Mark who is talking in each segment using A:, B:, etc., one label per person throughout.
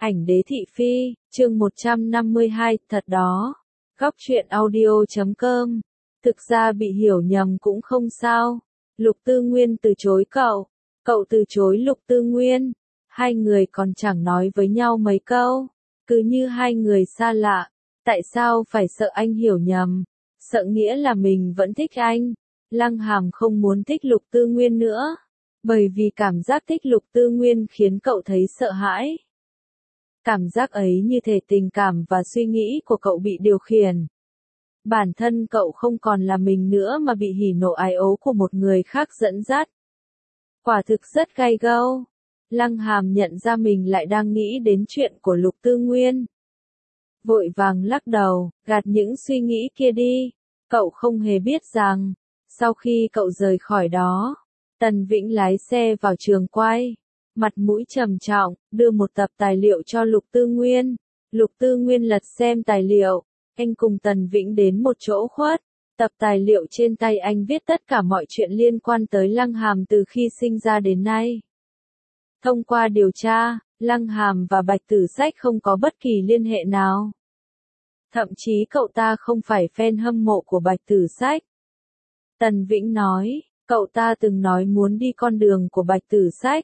A: Ảnh đế thị phi, chương 152, thật đó. Góc truyện audio.com. Thực ra bị hiểu nhầm cũng không sao. Lục Tư Nguyên từ chối cậu. Cậu từ chối Lục Tư Nguyên. Hai người còn chẳng nói với nhau mấy câu. Cứ như hai người xa lạ. Tại sao phải sợ anh hiểu nhầm? Sợ nghĩa là mình vẫn thích anh. Lăng Hàm không muốn thích Lục Tư Nguyên nữa. Bởi vì cảm giác thích Lục Tư Nguyên khiến cậu thấy sợ hãi. Cảm giác ấy như thể tình cảm và suy nghĩ của cậu bị điều khiển. Bản thân cậu không còn là mình nữa mà bị hỉ nộ ái ố của một người khác dẫn dắt. Quả thực rất gay go. Lăng Hàm nhận ra mình lại đang nghĩ đến chuyện của Lục Tư Nguyên. Vội vàng lắc đầu, gạt những suy nghĩ kia đi. Cậu không hề biết rằng, sau khi cậu rời khỏi đó, Tần Vĩnh lái xe vào trường quay. Mặt mũi trầm trọng, đưa một tập tài liệu cho Lục Tư Nguyên. Lục Tư Nguyên lật xem tài liệu, anh cùng Tần Vĩnh đến một chỗ khuất. Tập tài liệu trên tay anh viết tất cả mọi chuyện liên quan tới Lăng Hàm từ khi sinh ra đến nay. Thông qua điều tra, Lăng Hàm và Bạch Tử Sách không có bất kỳ liên hệ nào. Thậm chí cậu ta không phải fan hâm mộ của Bạch Tử Sách. Tần Vĩnh nói, cậu ta từng nói muốn đi con đường của Bạch Tử Sách.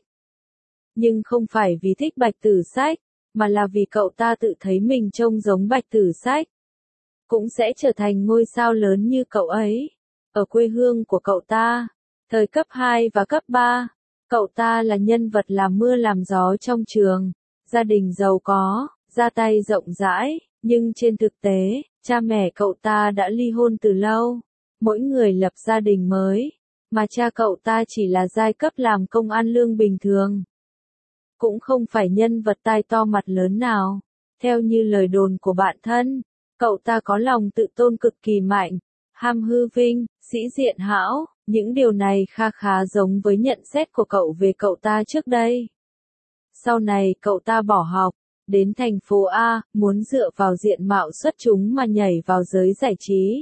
A: Nhưng không phải vì thích Bạch Tử Sách, mà là vì cậu ta tự thấy mình trông giống Bạch Tử Sách. Cũng sẽ trở thành ngôi sao lớn như cậu ấy. Ở quê hương của cậu ta, thời cấp 2 và cấp 3, cậu ta là nhân vật làm mưa làm gió trong trường, gia đình giàu có, ra tay rộng rãi, nhưng trên thực tế, cha mẹ cậu ta đã ly hôn từ lâu, mỗi người lập gia đình mới, mà cha cậu ta chỉ là giai cấp làm công ăn lương bình thường. Cũng không phải nhân vật tai to mặt lớn nào. Theo như lời đồn của bạn thân, cậu ta có lòng tự tôn cực kỳ mạnh, ham hư vinh, sĩ diện hão, những điều này kha khá giống với nhận xét của cậu về cậu ta trước đây. Sau này cậu ta bỏ học, đến thành phố A, muốn dựa vào diện mạo xuất chúng mà nhảy vào giới giải trí.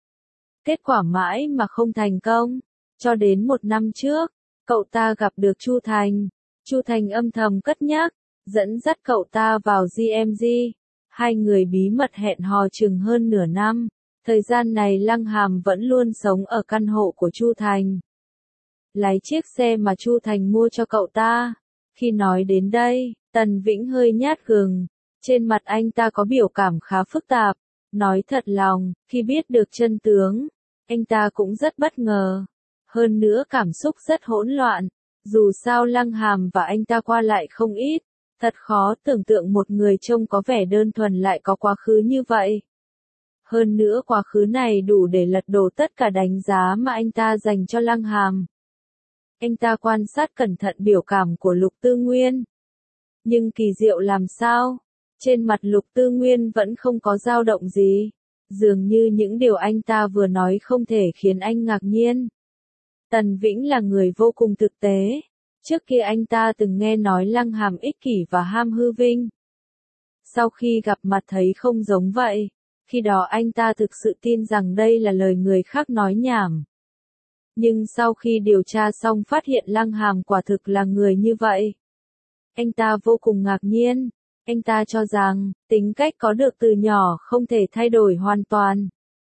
A: Kết quả mãi mà không thành công, cho đến một năm trước, cậu ta gặp được Chu Thành. Chu Thành âm thầm cất nhắc, dẫn dắt cậu ta vào GMG. Hai người bí mật hẹn hò chừng hơn nửa năm. Thời gian này Lăng Hàm vẫn luôn sống ở căn hộ của Chu Thành. Lái chiếc xe mà Chu Thành mua cho cậu ta. Khi nói đến đây, Tần Vĩnh hơi nhát gừng. Trên mặt anh ta có biểu cảm khá phức tạp. Nói thật lòng, khi biết được chân tướng, anh ta cũng rất bất ngờ. Hơn nữa cảm xúc rất hỗn loạn. Dù sao Lăng Hàm và anh ta qua lại không ít, thật khó tưởng tượng một người trông có vẻ đơn thuần lại có quá khứ như vậy. Hơn nữa quá khứ này đủ để lật đổ tất cả đánh giá mà anh ta dành cho Lăng Hàm. Anh ta quan sát cẩn thận biểu cảm của Lục Tư Nguyên. Nhưng kỳ diệu làm sao? Trên mặt Lục Tư Nguyên vẫn không có dao động gì. Dường như những điều anh ta vừa nói không thể khiến anh ngạc nhiên. Tần Vĩnh là người vô cùng thực tế. Trước kia anh ta từng nghe nói Lăng Hàm ích kỷ và ham hư vinh. Sau khi gặp mặt thấy không giống vậy, khi đó anh ta thực sự tin rằng đây là lời người khác nói nhảm. Nhưng sau khi điều tra xong phát hiện Lăng Hàm quả thực là người như vậy. Anh ta vô cùng ngạc nhiên. Anh ta cho rằng, tính cách có được từ nhỏ không thể thay đổi hoàn toàn.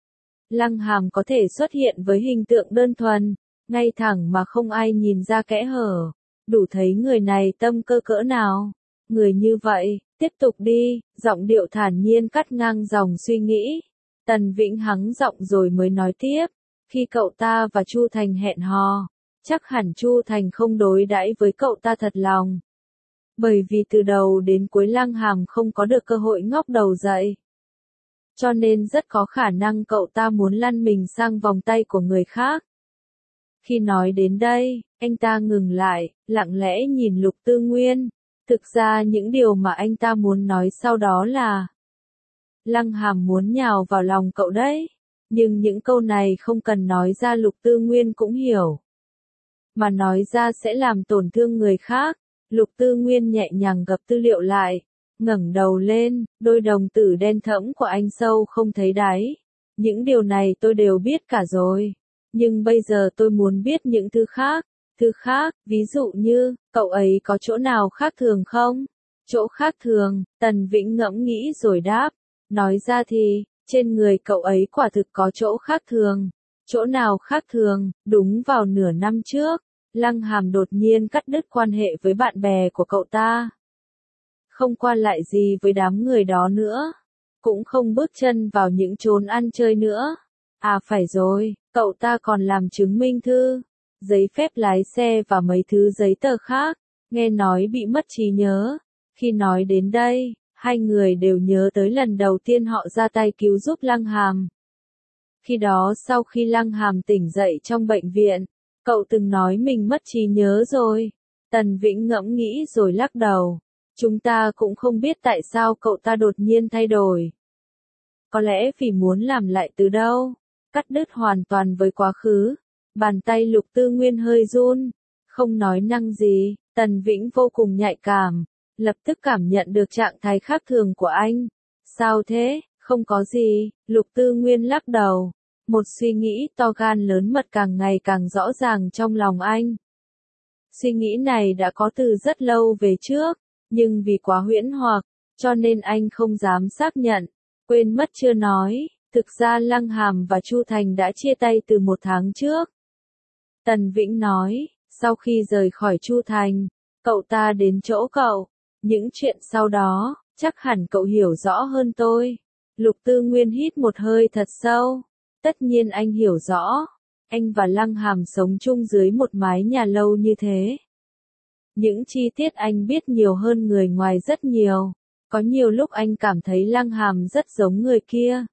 A: Lăng Hàm có thể xuất hiện với hình tượng đơn thuần, ngay thẳng mà không ai nhìn ra kẽ hở, đủ thấy người này tâm cơ cỡ nào. Người như vậy, tiếp tục đi, giọng điệu thản nhiên cắt ngang dòng suy nghĩ. Tần Vĩnh hắng giọng rồi mới nói tiếp, khi cậu ta và Chu Thành hẹn hò, chắc hẳn Chu Thành không đối đãi với cậu ta thật lòng. Bởi vì từ đầu đến cuối Lăng Hàm không có được cơ hội ngóc đầu dậy. Cho nên rất có khả năng cậu ta muốn lăn mình sang vòng tay của người khác. Khi nói đến đây, anh ta ngừng lại, lặng lẽ nhìn Lục Tư Nguyên. Thực ra những điều mà anh ta muốn nói sau đó là Lăng Hàm muốn nhào vào lòng cậu đấy. Nhưng những câu này không cần nói ra Lục Tư Nguyên cũng hiểu. Mà nói ra sẽ làm tổn thương người khác. Lục Tư Nguyên nhẹ nhàng gập tư liệu lại, ngẩng đầu lên, đôi đồng tử đen thẫm của anh sâu không thấy đáy. Những điều này tôi đều biết cả rồi. Nhưng bây giờ tôi muốn biết những thứ khác, ví dụ như, cậu ấy có chỗ nào khác thường không? Chỗ khác thường, Tần Vĩnh ngẫm nghĩ rồi đáp. Nói ra thì, trên người cậu ấy quả thực có chỗ khác thường. Chỗ nào khác thường, đúng vào nửa năm trước, Lăng Hàm đột nhiên cắt đứt quan hệ với bạn bè của cậu ta. Không qua lại gì với đám người đó nữa. Cũng không bước chân vào những chốn ăn chơi nữa. À phải rồi, cậu ta còn làm chứng minh thư, giấy phép lái xe và mấy thứ giấy tờ khác. Nghe nói bị mất trí nhớ. Khi nói đến đây, hai người đều nhớ tới lần đầu tiên họ ra tay cứu giúp Lăng Hàm. Khi đó sau khi Lăng Hàm tỉnh dậy trong bệnh viện, cậu từng nói mình mất trí nhớ rồi. Tần Vĩnh ngẫm nghĩ rồi lắc đầu. Chúng ta cũng không biết tại sao cậu ta đột nhiên thay đổi. Có lẽ vì muốn làm lại từ đâu, cắt đứt hoàn toàn với quá khứ. Bàn tay Lục Tư Nguyên hơi run, không nói năng gì. Tần Vĩnh vô cùng nhạy cảm, lập tức cảm nhận được trạng thái khác thường của anh. Sao thế? Không có gì, Lục Tư Nguyên lắc đầu. Một suy nghĩ to gan lớn mật càng ngày càng rõ ràng trong lòng anh. Suy nghĩ này đã có từ rất lâu về trước, nhưng vì quá huyễn hoặc, cho nên anh không dám xác nhận. Quên mất chưa nói, thực ra Lăng Hàm và Chu Thành đã chia tay từ 1 tháng trước. Tần Vĩnh nói, sau khi rời khỏi Chu Thành, cậu ta đến chỗ cậu. Những chuyện sau đó, chắc hẳn cậu hiểu rõ hơn tôi. Lục Tư Nguyên hít một hơi thật sâu. Tất nhiên anh hiểu rõ. Anh và Lăng Hàm sống chung dưới một mái nhà lâu như thế. Những chi tiết anh biết nhiều hơn người ngoài rất nhiều. Có nhiều lúc anh cảm thấy Lăng Hàm rất giống người kia.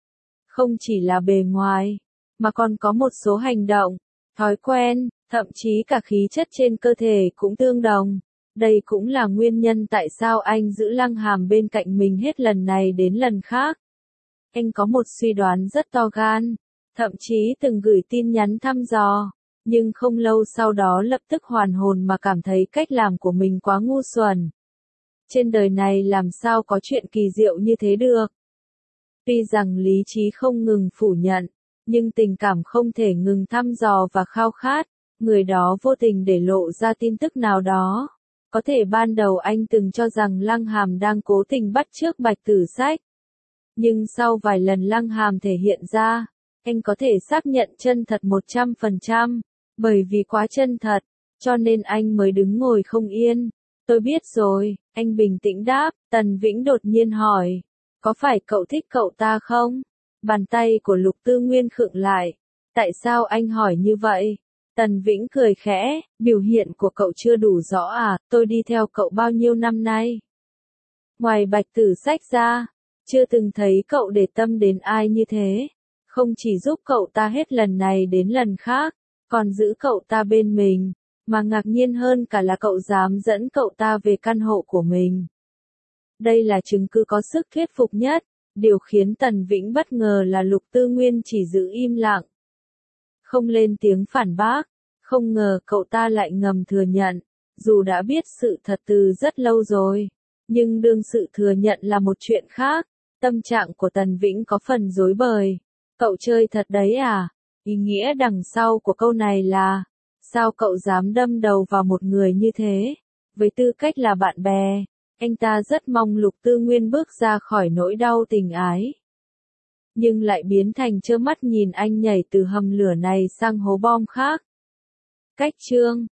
A: Không chỉ là bề ngoài, mà còn có một số hành động, thói quen, thậm chí cả khí chất trên cơ thể cũng tương đồng. Đây cũng là nguyên nhân tại sao anh giữ Lăng Hàm bên cạnh mình hết lần này đến lần khác. Anh có một suy đoán rất to gan, thậm chí từng gửi tin nhắn thăm dò, nhưng không lâu sau đó lập tức hoàn hồn mà cảm thấy cách làm của mình quá ngu xuẩn. Trên đời này làm sao có chuyện kỳ diệu như thế được? Tuy rằng lý trí không ngừng phủ nhận, nhưng tình cảm không thể ngừng thăm dò và khao khát. Người đó vô tình để lộ ra tin tức nào đó. Có thể ban đầu anh từng cho rằng Lăng Hàm đang cố tình bắt chước Bạch Tử Sách. Nhưng sau vài lần Lăng Hàm thể hiện ra, anh có thể xác nhận chân thật 100%. Bởi vì quá chân thật, cho nên anh mới đứng ngồi không yên. Tôi biết rồi, anh bình tĩnh đáp. Tần Vĩnh đột nhiên hỏi, có phải cậu thích cậu ta không? Bàn tay của Lục Tư Nguyên khựng lại. Tại sao anh hỏi như vậy? Tần Vĩnh cười khẽ, biểu hiện của cậu chưa đủ rõ à, tôi đi theo cậu bao nhiêu năm nay? Ngoài Bạch Tử Sách ra, chưa từng thấy cậu để tâm đến ai như thế. Không chỉ giúp cậu ta hết lần này đến lần khác, còn giữ cậu ta bên mình, mà ngạc nhiên hơn cả là cậu dám dẫn cậu ta về căn hộ của mình. Đây là chứng cứ có sức thuyết phục nhất. Điều khiến Tần Vĩnh bất ngờ là Lục Tư Nguyên chỉ giữ im lặng, không lên tiếng phản bác. Không ngờ cậu ta lại ngầm thừa nhận, dù đã biết sự thật từ rất lâu rồi, nhưng đương sự thừa nhận là một chuyện khác. Tâm trạng của Tần Vĩnh có phần rối bời. Cậu chơi thật đấy à? Ý nghĩa đằng sau của câu này là, sao cậu dám đâm đầu vào một người như thế? Với tư cách là bạn bè, anh ta rất mong Lục Tư Nguyên bước ra khỏi nỗi đau tình ái. Nhưng lại biến thành trơ mắt nhìn anh nhảy từ hầm lửa này sang hố bom khác. Cách chương